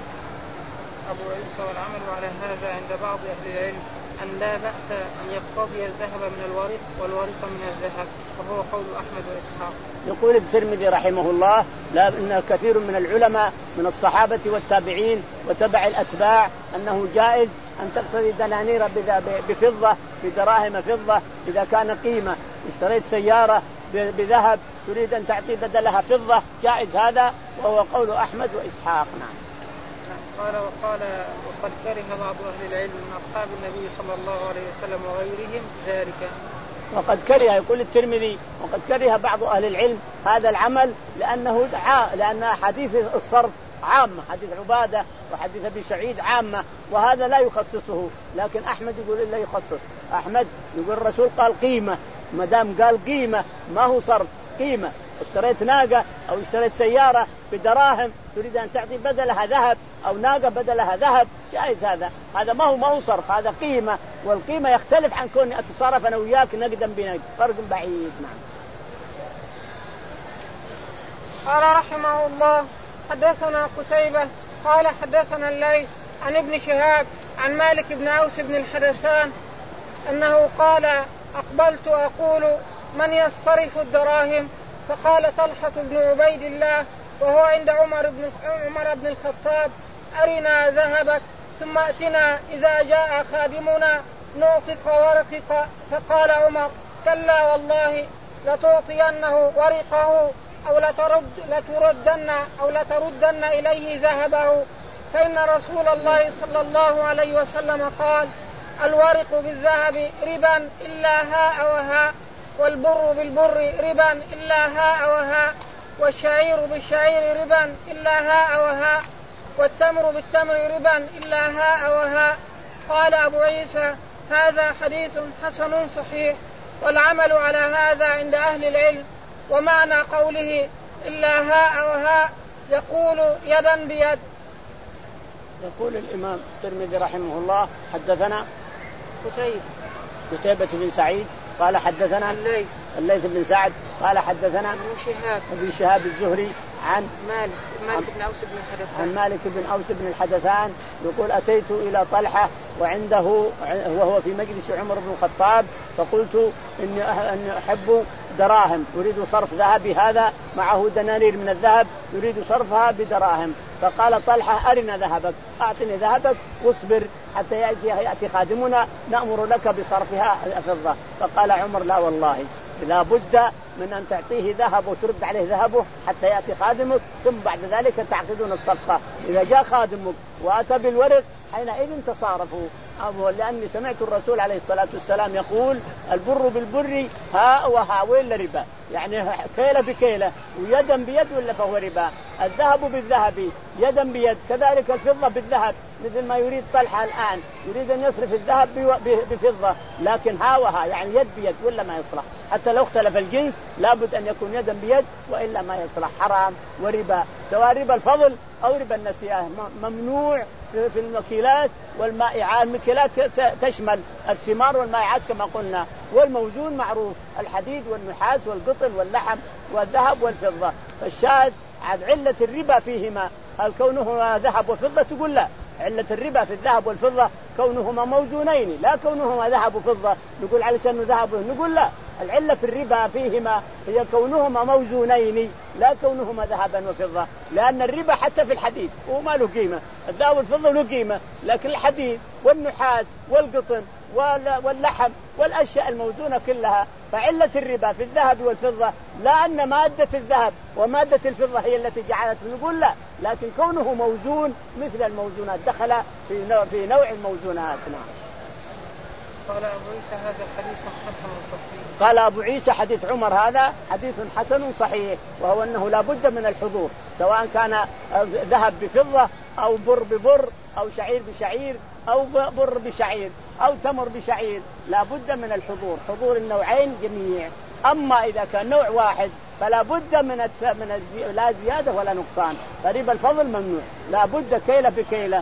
أبو عيسى والعمل على هذا عند بعض أهل العلم أن لا بأس أن يقتضي الذهب من الورق والورق من الذهب، وهو قول أحمد وإسحاق. يقول الترمذي رحمه الله لا إن كثير من العلماء من الصحابة والتابعين وتبع الأتباع أنه جائز أن تقتضي دنانير بفضة بدراهم فضة إذا كان قيمة، اشتريت سيارة بذهب تريد أن تعطي بدلها فضة جائز هذا، وهو قول أحمد وإسحاق. نعم. قال وقال وقد كره بعض أهل العلم من أصحاب النبي صلى الله عليه وسلم وغيرهم ذلك. وقد كره يقول الترمذي وقد كره بعض أهل العلم هذا العمل لأنه دعاء، لأن حديث الصرف عامة، حديث عبادة وحديث أبي سعيد عامة وهذا لا يخصصه، لكن أحمد يقول إلا يخصص. أحمد يقول الرسول قال قيمة، ما دام قال قيمة ما هو صرف قيمة، اشتريت ناقة أو اشتريت سيارة بدراهم تريد أن تعطي بدلها ذهب أو ناقة بدلها ذهب جائز هذا، هذا ما هو ما هو صرف، هذا قيمة، والقيمة يختلف عن كوني أتصرف أنا وياك نقدا بنقد، فرق بعيد. نعم. قال رحمه الله حدثنا قتيبة قال حدثنا الليث عن ابن شهاب عن مالك بن عوس بن الحدثان أنه قال أقبلت أقول من يصرف الدراهم؟ فقال طلحة بن عبيد الله وهو عند عمر بن عمر بن الخطاب أرنا ذهبك ثم أتنا إذا جاء خادمنا نعطيك ورقك. فقال عمر كلا والله لتعطينه ورقه أو لترد لتردن أو لتردن إليه ذهبه، فإن رسول الله صلى الله عليه وسلم قال الورق بالذهب ربا إلا هاء وهاء، والبر بالبر ربا إلا هاء وهاء، والشعير بالشعير ربا إلا هاء وهاء، والتمر بالتمر ربا إلا هاء وهاء. قال أبو عيسى هذا حديث حسن صحيح، والعمل على هذا عند أهل العلم. ومعنى قوله إلا هاء وهاء يقول يدا بيد. يقول الإمام الترمذي رحمه الله حدثنا قتيبة قتيبة بن سعيد قال حدثنا الليث الليث بن سعد قال حدثنا ابن شهاب ابن شهاب الزهري عن مالك مالك بن أوس بن الحدثان عن مالك بن أوس بن الحدثان يقول أتيت إلى طلحة وعنده وهو في مجلس عمر بن الخطاب فقلت إني أني أحب دراهم أريد صرف ذهبي هذا معه دنانير من الذهب يريد صرفها بدراهم. فقال طلحة أرنا ذهبك أعطني ذهبك واصبر حتى يأتي, يأتي خادمنا نأمر لك بصرفها فضة. فقال عمر لا والله لا بد من أن تعطيه ذهب وترد عليه ذهبه حتى يأتي خادمك ثم بعد ذلك تعقدون الصفقة. إذا جاء خادمك وأتى بالورق حينئذ تصارفوا. لأني سمعت الرسول عليه الصلاة والسلام يقول البر بالبر هاء وهاء ولا ربا، يعني كيلة بكيلة ويدا بيد ولا فهو ربا. الذهب بالذهب يدا بيد، كذلك الفضة بالذهب مثل ما يريد طلحة الآن يريد أن يصرف الذهب بفضة لكن ها وها يعني يد بيد ولا ما يصلح. حتى لو اختلف الجنس لابد أن يكون يدا بيد وإلا ما يصلح، حرام وربا سواء ربا الفضل أو ربا النسيئة ممنوع في المكيلات والمائعات. المكيلات تشمل الثمار والمائعات كما قلنا، والموزون معروف الحديد والنحاس والقطن واللحم والذهب والفضة. فالشاهد عن علة الربا فيهما هل كونهما ذهب وفضة؟ تقول لا، علة الربا في الذهب والفضة كونهما موزونين لا كونهما ذهب وفضة نقول علشان ذهب، نقول لا، العلة في الربا فيهما هي كونهما موزونين لا كونهما ذهبا وفضة. لأن الربا حتى في الحديد وما له قيمة، الذهب والفضة له قيمة، لكن الحديد والنحاس والقطن واللحم والأشياء الموزونة كلها. فعلة الربا في الذهب والفضة لا أن مادة الذهب ومادة الفضة هي التي جعلت، نقول لا، لكن كونه موزون مثل الموزونات دخل في نوع, في نوع الموزونات. نعم. قال أبو عيسى هذا حديث حسن صحيح. قال أبو عيسى حديث عمر هذا حديث حسن صحيح، وهو أنه لا بد من الحضور سواء كان ذهب بفضة أو بر ببر أو شعير بشعير أو بر بشعير أو تمر بشعير، لا بد من الحضور، حضور النوعين جميع. أما إذا كان نوع واحد فلا بد من من لا زيادة ولا نقصان. فريب الفضل ممنوع، لا بد كيلة بكيلة،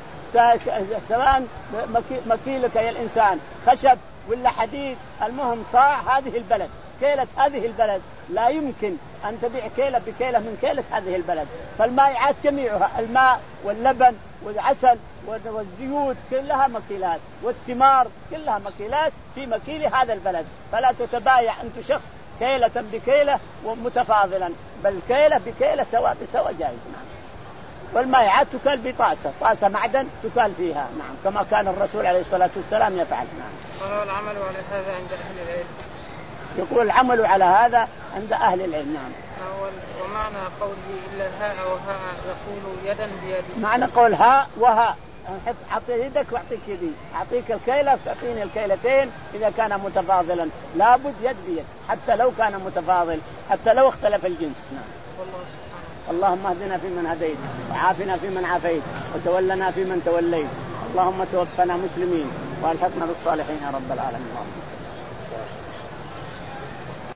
سواء مكيلك يا الإنسان خشب ولا حديد، المهم صاع هذه البلد، كيلة هذه البلد، لا يمكن أن تبيع كيلة بكيلة من كيلة هذه البلد. فالمائعات جميعها الماء واللبن والعسل والزيوت كلها مكيلات، والثمار كلها مكيلات في مكيل هذا البلد. فلا تتبايع أنت شخص كيلة بكيلة ومتفاضلا، بل كيلة بكيلة سواء بسواء جائز. نعم. والمائعات تكال بطاسة، طاسة معدن تكال فيها، نعم، كما كان الرسول عليه الصلاة والسلام يفعل. نعم. قال العمل على هذا عند أهل العلم. يقول العمل على هذا عند أهل العلم. نعم. ومعنى قوله إلا هاء وهاء يقول يدا بيد، معنى قول هاء وهاء، أعطي يدك وأعطيك يدي، أعطيك الكيلة فأعطيني الكيلتين إذا كان متفاضلا، لابد يد بيد حتى لو كان متفاضل، حتى لو اختلف الجنس. نعم. والله سبحانه. اللهم اهدنا فيمن هديت وعافنا فيمن عافيت وتولنا فيمن توليت، اللهم توفنا مسلمين والحقنا بالصالحين يا رب العالمين.